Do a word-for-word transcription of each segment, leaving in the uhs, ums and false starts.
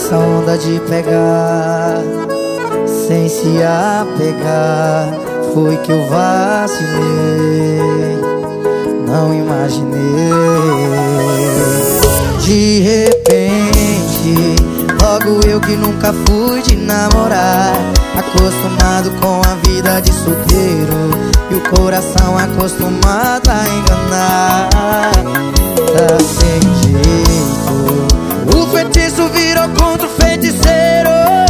nessa onda de pegar sem se apegar, foi que eu vacilei, não imaginei. De repente, logo eu que nunca fui de namorar, acostumado com a vida de solteiro e o coração acostumado a enganar. Tá sem jeito, o feitiço virou contra o feiticeiro.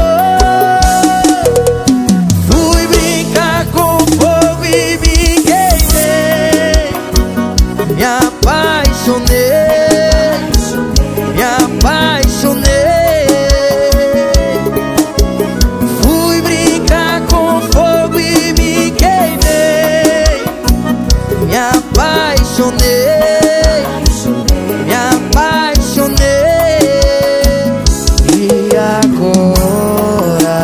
Fui brincar com fogo e me queimei, me apaixonei, me apaixonei. Fui brincar com fogo e me queimei, me apaixonei, me apaixonei. E agora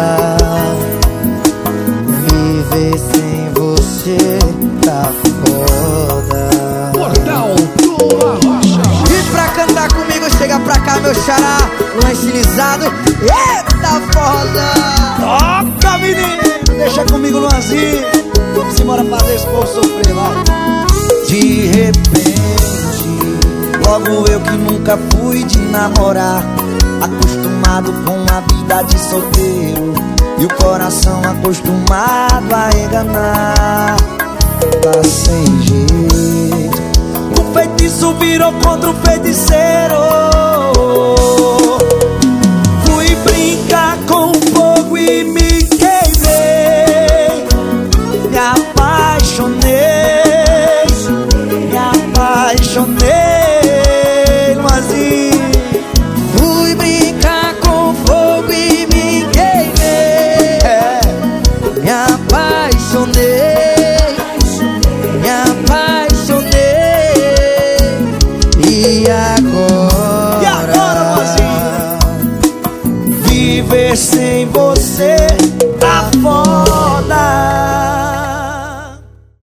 viver sem você tá foda. Portal do Arrocha. E pra cantar comigo, chega pra cá, meu xará, um estilizado. Eita foda! Toca, menino! Deixa comigo, Luanzinho. Vamos embora fazer esse povo sofrer, vai. De repente, logo eu que nunca fui de namorar, acostumado com a vida de solteiro e o coração acostumado a enganar. Tá sem jeito, o feitiço virou contra o feiticeiro. Fui brincar com fogo e me queimei, me apaixonei, me apaixonei, Luanzinho. Fui brincar com fogo e me queimei, É, me apaixonei, me apaixonei. E agora, E agora, Luanzinho? Viver sem você